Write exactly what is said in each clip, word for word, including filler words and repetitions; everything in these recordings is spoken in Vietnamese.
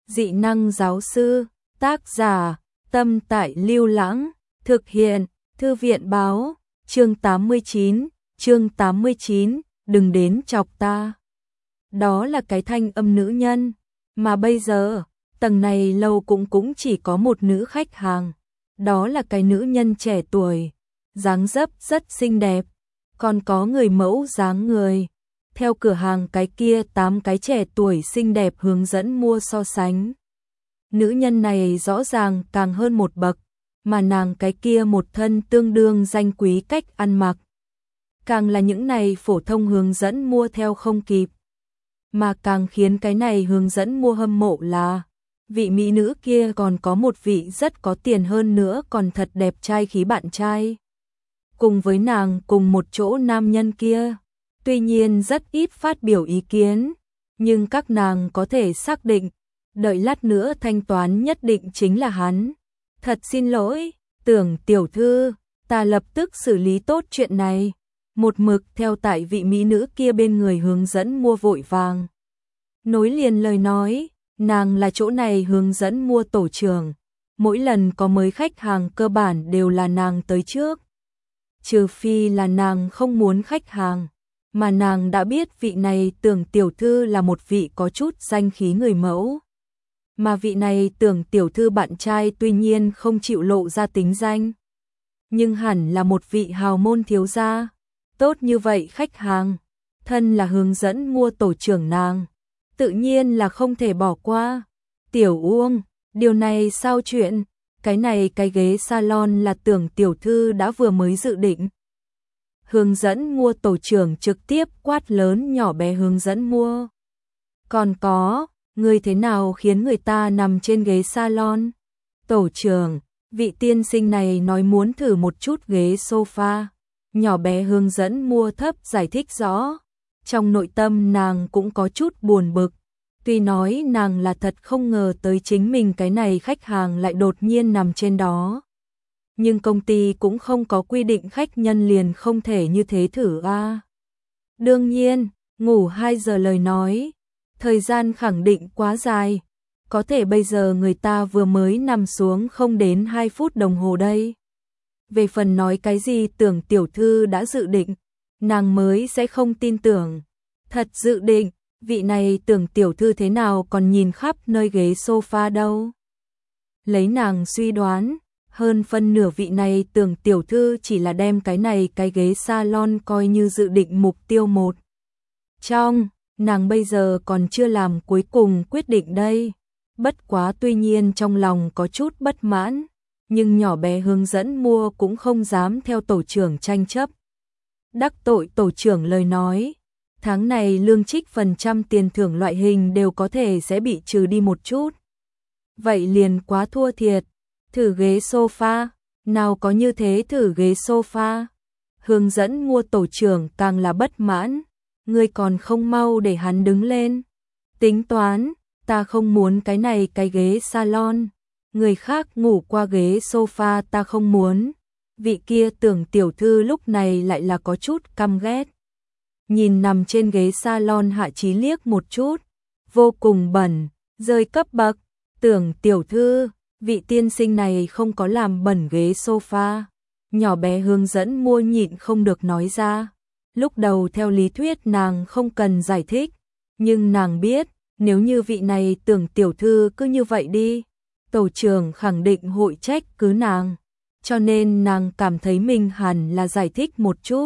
Dị năng giáo sư, tác giả, Tâm Tại Lưu Lãng, thực hiện, Thư viện báo, chương tám mươi chín, chương tám mươi chín, đừng đến chọc ta. Đó là cái thanh âm nữ nhân, mà bây giờ, tầng này lâu cũng cũng chỉ có một nữ khách hàng. Đó là cái nữ nhân trẻ tuổi, dáng dấp rất xinh đẹp, còn có người mẫu dáng người. Theo cửa hàng cái kia tám cái trẻ tuổi xinh đẹp hướng dẫn mua so sánh. Nữ nhân này rõ ràng càng hơn một bậc, mà nàng cái kia một thân tương đương danh quý cách ăn mặc. Càng là những này phổ thông hướng dẫn mua theo không kịp. Mà càng khiến cái này hướng dẫn mua hâm mộ là vị mỹ nữ kia còn có một vị rất có tiền hơn nữa còn thật đẹp trai khí bạn trai. Cùng với nàng cùng một chỗ nam nhân kia, tuy nhiên rất ít phát biểu ý kiến, nhưng các nàng có thể xác định, đợi lát nữa thanh toán nhất định chính là hắn. Thật xin lỗi, Tưởng tiểu thư, ta lập tức xử lý tốt chuyện này. Một mực theo tại vị mỹ nữ kia bên người hướng dẫn mua vội vàng. Nối liền lời nói, nàng là chỗ này hướng dẫn mua tổ trưởng. Mỗi lần có mới khách hàng cơ bản đều là nàng tới trước. Trừ phi là nàng không muốn khách hàng, mà nàng đã biết vị này Tưởng tiểu thư là một vị có chút danh khí người mẫu. Mà vị này Tưởng tiểu thư bạn trai tuy nhiên không chịu lộ ra tính danh, nhưng hẳn là một vị hào môn thiếu gia. Tốt như vậy khách hàng, thân là hướng dẫn mua tổ trưởng nàng, tự nhiên là không thể bỏ qua. Tiểu Uông, điều này sao chuyện? Cái này cái ghế salon là Tưởng tiểu thư đã vừa mới dự định. Hướng dẫn mua tổ trưởng trực tiếp quát lớn nhỏ bé hướng dẫn mua. Còn có, người thế nào khiến người ta nằm trên ghế salon? Tổ trưởng, vị tiên sinh này nói muốn thử một chút ghế sofa. Nhỏ bé hướng dẫn mua thấp giải thích rõ. Trong nội tâm nàng cũng có chút buồn bực. Tuy nói nàng là thật không ngờ tới chính mình cái này khách hàng lại đột nhiên nằm trên đó. Nhưng công ty cũng không có quy định khách nhân liền không thể như thế thử a. À. Đương nhiên, ngủ hai giờ lời nói, thời gian khẳng định quá dài. Có thể bây giờ người ta vừa mới nằm xuống không đến hai phút đồng hồ đây. Về phần nói cái gì Tưởng tiểu thư đã dự định, nàng mới sẽ không tin tưởng. Thật dự định, vị này Tưởng tiểu thư thế nào còn nhìn khắp nơi ghế sofa đâu. Lấy nàng suy đoán, hơn phân nửa vị này Tưởng tiểu thư chỉ là đem cái này cái ghế salon coi như dự định mục tiêu một. Trong, nàng bây giờ còn chưa làm cuối cùng quyết định đây. Bất quá tuy nhiên trong lòng có chút bất mãn. Nhưng nhỏ bé hướng dẫn mua cũng không dám theo tổ trưởng tranh chấp. Đắc tội tổ trưởng lời nói, tháng này lương trích phần trăm tiền thưởng loại hình đều có thể sẽ bị trừ đi một chút. Vậy liền quá thua thiệt, thử ghế sofa, nào có như thế thử ghế sofa. Hướng dẫn mua tổ trưởng càng là bất mãn, người còn không mau để hắn đứng lên. Tính toán, ta không muốn cái này cái ghế salon. Người khác ngủ qua ghế sofa ta không muốn. Vị kia Tưởng tiểu thư lúc này lại là có chút căm ghét. Nhìn nằm trên ghế salon Hạ Chí liếc một chút, vô cùng bẩn, rơi cấp bậc. Tưởng tiểu thư, vị tiên sinh này không có làm bẩn ghế sofa. Nhỏ bé hướng dẫn mua nhịn không được nói ra. Lúc đầu theo lý thuyết nàng không cần giải thích, nhưng nàng biết, nếu như vị này Tưởng tiểu thư cứ như vậy đi, tổ trưởng khẳng định hội trách cứ nàng, cho nên nàng cảm thấy mình hẳn là giải thích một chút.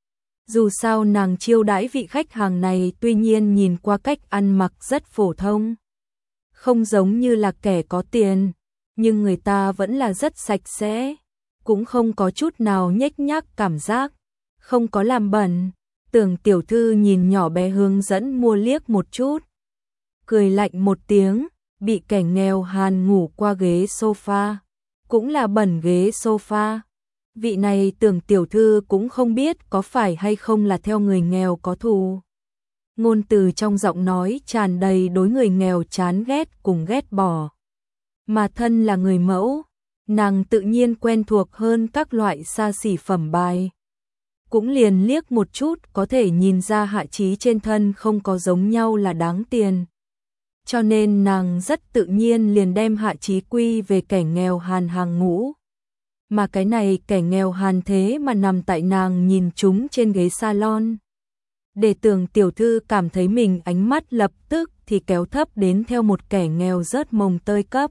Dù sao nàng chiêu đãi vị khách hàng này tuy nhiên nhìn qua cách ăn mặc rất phổ thông, không giống như là kẻ có tiền, nhưng người ta vẫn là rất sạch sẽ, cũng không có chút nào nhếch nhác cảm giác, không có làm bẩn. Tưởng tiểu thư nhìn nhỏ bé hướng dẫn mua liếc một chút, cười lạnh một tiếng. Bị kẻ nghèo hàn ngủ qua ghế sofa, cũng là bẩn ghế sofa. Vị này Tưởng tiểu thư cũng không biết có phải hay không là theo người nghèo có thù. Ngôn từ trong giọng nói tràn đầy đối người nghèo chán ghét cùng ghét bỏ. Mà thân là người mẫu, nàng tự nhiên quen thuộc hơn các loại xa xỉ phẩm bài. Cũng liền liếc một chút có thể nhìn ra Hạ Chí trên thân không có giống nhau là đáng tiền. cho nên nàng rất tự nhiên liền đem Hạ Chí quy về kẻ nghèo hàn hàng ngũ. Mà cái này kẻ nghèo hàn thế mà nằm tại nàng nhìn chúng trên ghế salon. Để Tưởng tiểu thư cảm thấy mình ánh mắt lập tức thì kéo thấp đến theo một kẻ nghèo rớt mồng tơi cấp.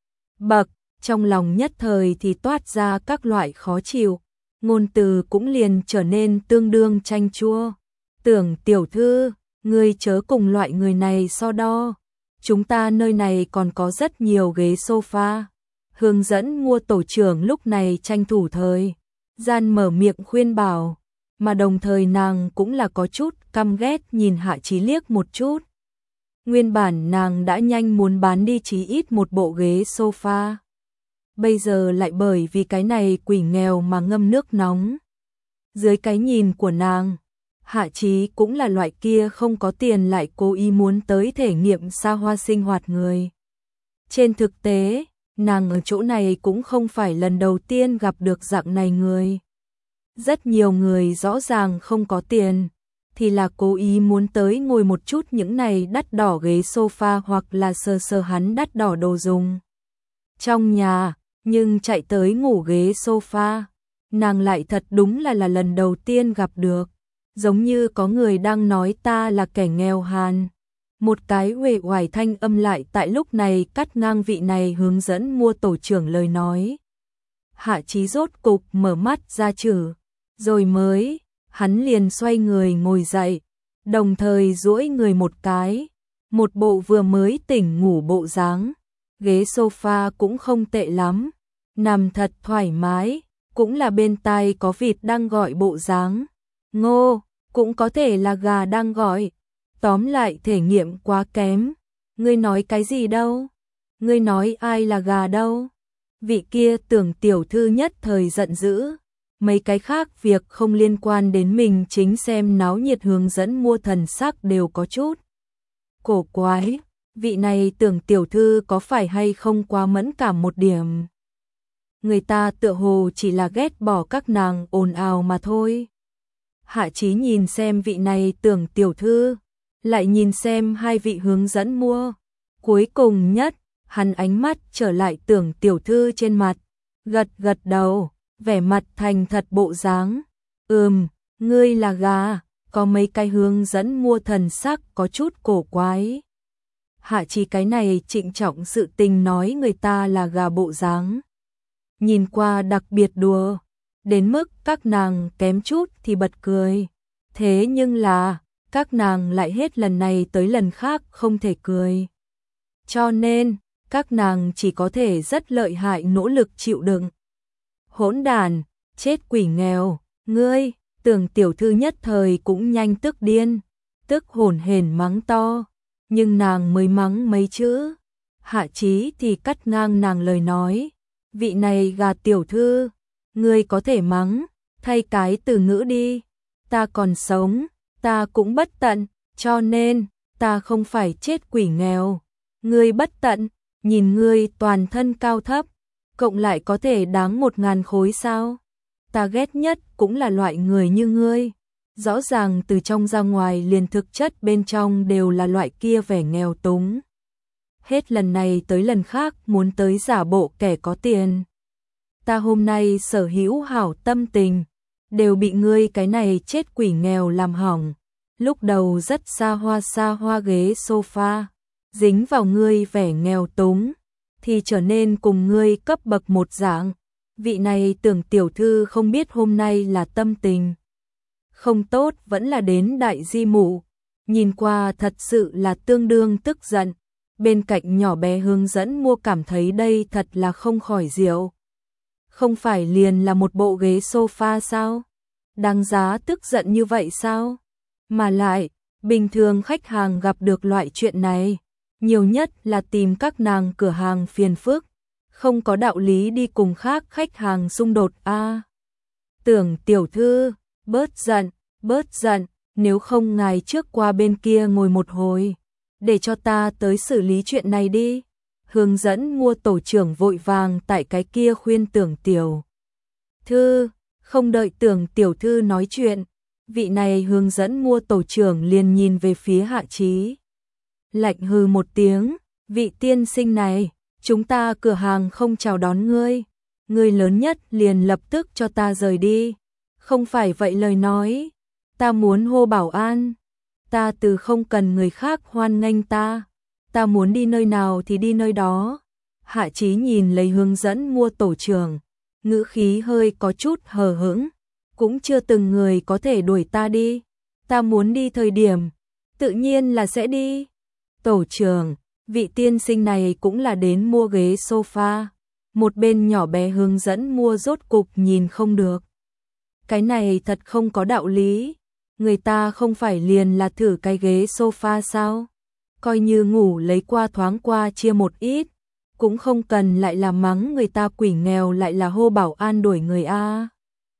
Bậc, trong lòng nhất thời thì toát ra các loại khó chịu, ngôn từ cũng liền trở nên tương đương chanh chua. Tưởng tiểu thư, ngươi chớ cùng loại người này so đo. Chúng ta nơi này còn có rất nhiều ghế sofa. Hướng dẫn mua tổ trưởng lúc này tranh thủ thời gian mở miệng khuyên bảo, mà đồng thời nàng cũng là có chút căm ghét nhìn Hạ Chí liếc một chút. Nguyên bản nàng đã nhanh muốn bán đi chí ít một bộ ghế sofa. Bây giờ lại bởi vì cái này quỷ nghèo mà ngâm nước nóng. Dưới cái nhìn của nàng, Hạ Chí cũng là loại kia không có tiền lại cố ý muốn tới thể nghiệm xa hoa sinh hoạt người. Trên thực tế, nàng ở chỗ này cũng không phải lần đầu tiên gặp được dạng này người. Rất nhiều người rõ ràng không có tiền, thì là cố ý muốn tới ngồi một chút những này đắt đỏ ghế sofa hoặc là sờ sờ hắn đắt đỏ đồ dùng trong nhà, nhưng chạy tới ngủ ghế sofa, nàng lại thật đúng là là lần đầu tiên gặp được. Giống như có người đang nói ta là kẻ nghèo hàn. Một cái uể oải thanh âm lại tại lúc này cắt ngang vị này hướng dẫn mua tổ trưởng lời nói. Hạ Chí rốt cục mở mắt ra chử, rồi mới, hắn liền xoay người ngồi dậy, đồng thời duỗi người một cái, một bộ vừa mới tỉnh ngủ bộ dáng. Ghế sofa cũng không tệ lắm, nằm thật thoải mái, cũng là bên tai có vịt đang gọi bộ dáng. Ngô, cũng có thể là gà đang gọi. Tóm lại thể nghiệm quá kém. Ngươi nói cái gì đâu? Ngươi nói ai là gà đâu? Vị kia Tưởng tiểu thư nhất thời giận dữ. Mấy cái khác việc không liên quan đến mình chính xem náo nhiệt hướng dẫn mua thần sắc đều có chút cổ quái. Vị này Tưởng tiểu thư có phải hay không quá mẫn cảm một điểm? Người ta tựa hồ chỉ là ghét bỏ các nàng ồn ào mà thôi. Hạ Chí nhìn xem vị này Tưởng tiểu thư, lại nhìn xem hai vị hướng dẫn mua. Cuối cùng nhất, hắn ánh mắt trở lại Tưởng tiểu thư trên mặt, gật gật đầu, vẻ mặt thành thật bộ dáng. Ừm, ngươi là gà, có mấy cái hướng dẫn mua thần sắc có chút cổ quái. Hạ Chí cái này trịnh trọng sự tình nói người ta là gà bộ dáng. Nhìn qua đặc biệt đùa, đến mức các nàng kém chút thì bật cười. Thế nhưng là, các nàng lại hết lần này tới lần khác không thể cười. Cho nên, các nàng chỉ có thể rất lợi hại nỗ lực chịu đựng. Hỗn đàn, chết quỷ nghèo, ngươi, Tưởng tiểu thư nhất thời cũng nhanh tức điên, tức hổn hển mắng to, nhưng nàng mới mắng mấy chữ. Hạ Chí thì cắt ngang nàng lời nói, vị này gà tiểu thư, ngươi có thể mắng, thay cái từ ngữ đi, ta còn sống, ta cũng bất tận, cho nên, ta không phải chết quỷ nghèo. Ngươi bất tận, nhìn ngươi toàn thân cao thấp, cộng lại có thể đáng một ngàn khối sao? Ta ghét nhất cũng là loại người như ngươi, rõ ràng từ trong ra ngoài liền thực chất bên trong đều là loại kia vẻ nghèo túng. Hết lần này tới lần khác muốn tới giả bộ kẻ có tiền. Ta hôm nay sở hữu hảo tâm tình, đều bị ngươi cái này chết quỷ nghèo làm hỏng. Lúc đầu rất xa hoa xa hoa ghế sofa, dính vào ngươi vẻ nghèo túng, thì trở nên cùng ngươi cấp bậc một dạng. Vị này Tưởng tiểu thư không biết hôm nay là tâm tình không tốt vẫn là đến đại di mụ, nhìn qua thật sự là tương đương tức giận. Bên cạnh nhỏ bé hướng dẫn mua cảm thấy đây thật là không khỏi diệu. Không phải liền là một bộ ghế sofa sao? Đáng giá tức giận như vậy sao? Mà lại, bình thường khách hàng gặp được loại chuyện này, nhiều nhất là tìm các nàng cửa hàng phiền phức, không có đạo lý đi cùng khác khách hàng xung đột a. À, Tưởng tiểu thư, bớt giận, bớt giận, nếu không ngài trước qua bên kia ngồi một hồi, để cho ta tới xử lý chuyện này đi. Hướng dẫn mua tổ trưởng vội vàng tại cái kia khuyên Tưởng tiểu thư, không đợi Tưởng tiểu thư nói chuyện, vị này hướng dẫn mua tổ trưởng liền nhìn về phía Hạ Chí. lạnh hừ một tiếng, vị tiên sinh này, chúng ta cửa hàng không chào đón ngươi, ngươi lớn nhất liền lập tức cho ta rời đi, không phải vậy lời nói, ta muốn hô bảo an, ta từ không cần người khác hoan nghênh ta, ta muốn đi nơi nào thì đi nơi đó. Hạ Chí nhìn lấy hướng dẫn mua tổ trưởng, ngữ khí hơi có chút hờ hững, cũng chưa từng người có thể đuổi ta đi, ta muốn đi thời điểm, tự nhiên là sẽ đi. Tổ trưởng, vị tiên sinh này cũng là đến mua ghế sofa, một bên nhỏ bé hướng dẫn mua rốt cục nhìn không được. Cái này thật không có đạo lý, người ta không phải liền là thử cái ghế sofa sao? Coi như ngủ lấy qua thoáng qua chia một ít, cũng không cần lại là mắng người ta quỷ nghèo lại là hô bảo an đuổi người a.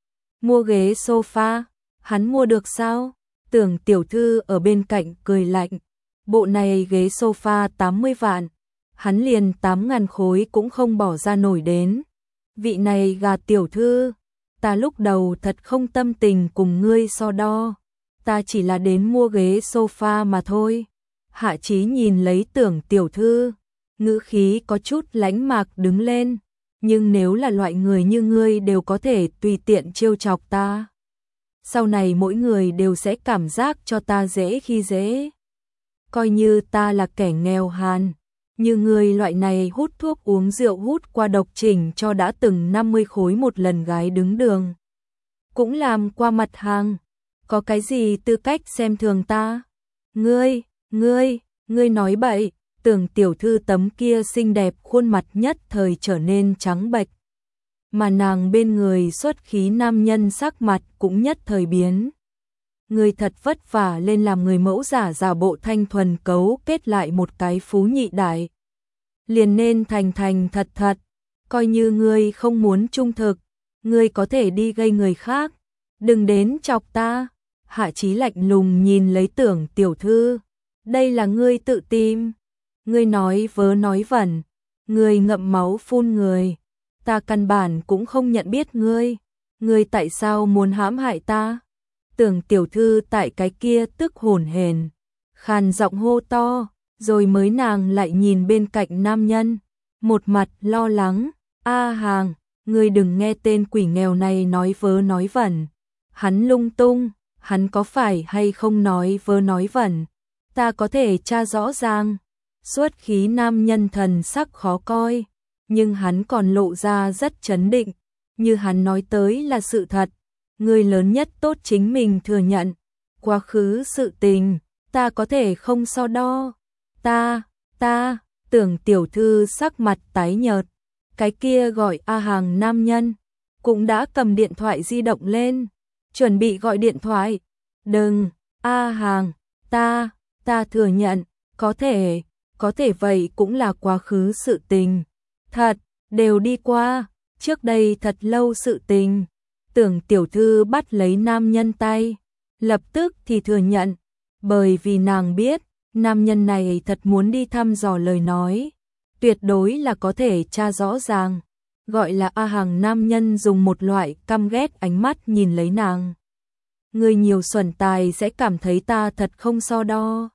Mua ghế sofa, hắn mua được sao? Tưởng tiểu thư ở bên cạnh cười lạnh, bộ này ghế sofa tám mươi vạn, hắn liền tám ngàn khối cũng không bỏ ra nổi đến. Vị này gà tiểu thư, ta lúc đầu thật không tâm tình cùng ngươi so đo, ta chỉ là đến mua ghế sofa mà thôi. Hạ Chí nhìn lấy Tưởng tiểu thư, ngữ khí có chút lãnh mạc đứng lên, nhưng nếu là loại người như ngươi đều có thể tùy tiện trêu chọc ta, sau này mỗi người đều sẽ cảm giác cho ta dễ khi dễ. Coi như ta là kẻ nghèo hàn, như ngươi loại này hút thuốc uống rượu hút qua độc chỉnh cho đã từng năm mươi khối một lần gái đứng đường, cũng làm qua mặt hàng, có cái gì tư cách xem thường ta? Ngươi, ngươi, ngươi nói bậy. Tưởng tiểu thư tấm kia xinh đẹp khuôn mặt nhất thời trở nên trắng bệch, mà nàng bên người xuất khí nam nhân sắc mặt cũng nhất thời biến. Người thật vất vả lên làm người mẫu giả giả bộ thanh thuần cấu kết lại một cái phú nhị đại, liền nên thành thành thật thật, coi như ngươi không muốn trung thực, ngươi có thể đi gây người khác, đừng đến chọc ta. Hạ Chí lạnh lùng nhìn lấy Tưởng tiểu thư, đây là ngươi tự tìm. Ngươi nói vớ nói vẩn, ngươi ngậm máu phun người, ta căn bản cũng không nhận biết ngươi, ngươi tại sao muốn hãm hại ta? Tưởng tiểu thư tại cái kia tức hổn hển, khàn giọng hô to, rồi mới nàng lại nhìn bên cạnh nam nhân, một mặt lo lắng, A Hàng, ngươi đừng nghe tên quỷ nghèo này nói vớ nói vẩn, hắn lung tung, hắn có phải hay không nói vớ nói vẩn, ta có thể tra rõ ràng. Xuất khí nam nhân thần sắc khó coi, nhưng hắn còn lộ ra rất trấn định, như hắn nói tới là sự thật, người lớn nhất tốt chính mình thừa nhận, quá khứ sự tình, ta có thể không so đo, ta, ta, Tưởng tiểu thư sắc mặt tái nhợt, cái kia gọi A Hàng nam nhân, cũng đã cầm điện thoại di động lên, chuẩn bị gọi điện thoại, đừng, A Hàng, ta, ta thừa nhận, có thể, có thể vậy cũng là quá khứ sự tình, thật, đều đi qua, trước đây thật lâu sự tình. Tưởng tiểu thư bắt lấy nam nhân tay, lập tức thì thừa nhận, bởi vì nàng biết, nam nhân này thật muốn đi thăm dò lời nói, tuyệt đối là có thể tra rõ ràng, gọi là A Hàng nam nhân dùng một loại căm ghét ánh mắt nhìn lấy nàng. Người nhiều xuẩn tài sẽ cảm thấy ta thật không so đo.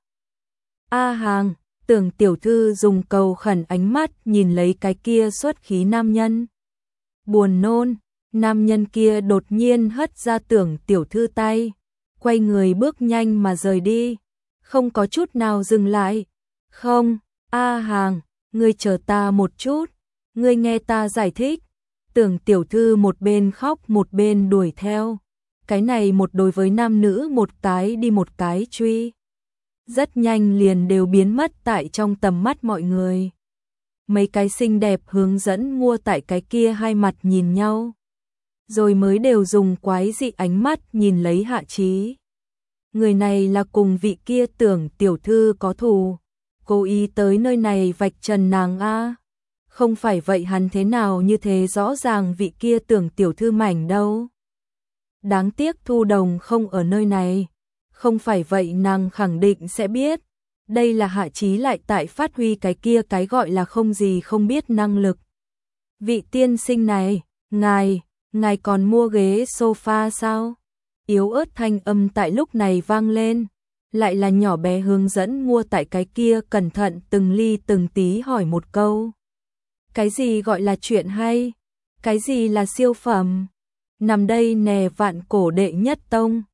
A Hàng, Tưởng tiểu thư dùng cầu khẩn ánh mắt nhìn lấy cái kia xuất khí nam nhân. Buồn nôn, nam nhân kia đột nhiên hất ra Tưởng tiểu thư tay, quay người bước nhanh mà rời đi, không có chút nào dừng lại. Không, A Hàng, ngươi chờ ta một chút, ngươi nghe ta giải thích. Tưởng tiểu thư một bên khóc một bên đuổi theo, cái này một đối với nam nữ một cái đi một cái truy. Rất nhanh liền đều biến mất tại trong tầm mắt mọi người. Mấy cái xinh đẹp hướng dẫn mua tại cái kia hai mặt nhìn nhau, rồi mới đều dùng quái dị ánh mắt nhìn lấy Hạ Chí. Người này là cùng vị kia Tưởng tiểu thư có thù, cố ý tới nơi này vạch trần nàng a. Không phải vậy hắn thế nào như thế rõ ràng vị kia Tưởng tiểu thư mảnh đâu. Đáng tiếc Thu Đồng không ở nơi này. Không phải vậy nàng khẳng định sẽ biết, đây là Hạ Chí lại tại phát huy cái kia cái gọi là không gì không biết năng lực. Vị tiên sinh này, ngài, ngài còn mua ghế sofa sao? Yếu ớt thanh âm tại lúc này vang lên, lại là nhỏ bé hướng dẫn mua tại cái kia cẩn thận từng ly từng tí hỏi một câu. Cái gì gọi là chuyện hay? Cái gì là siêu phẩm? Nằm đây nè vạn cổ đệ nhất tông.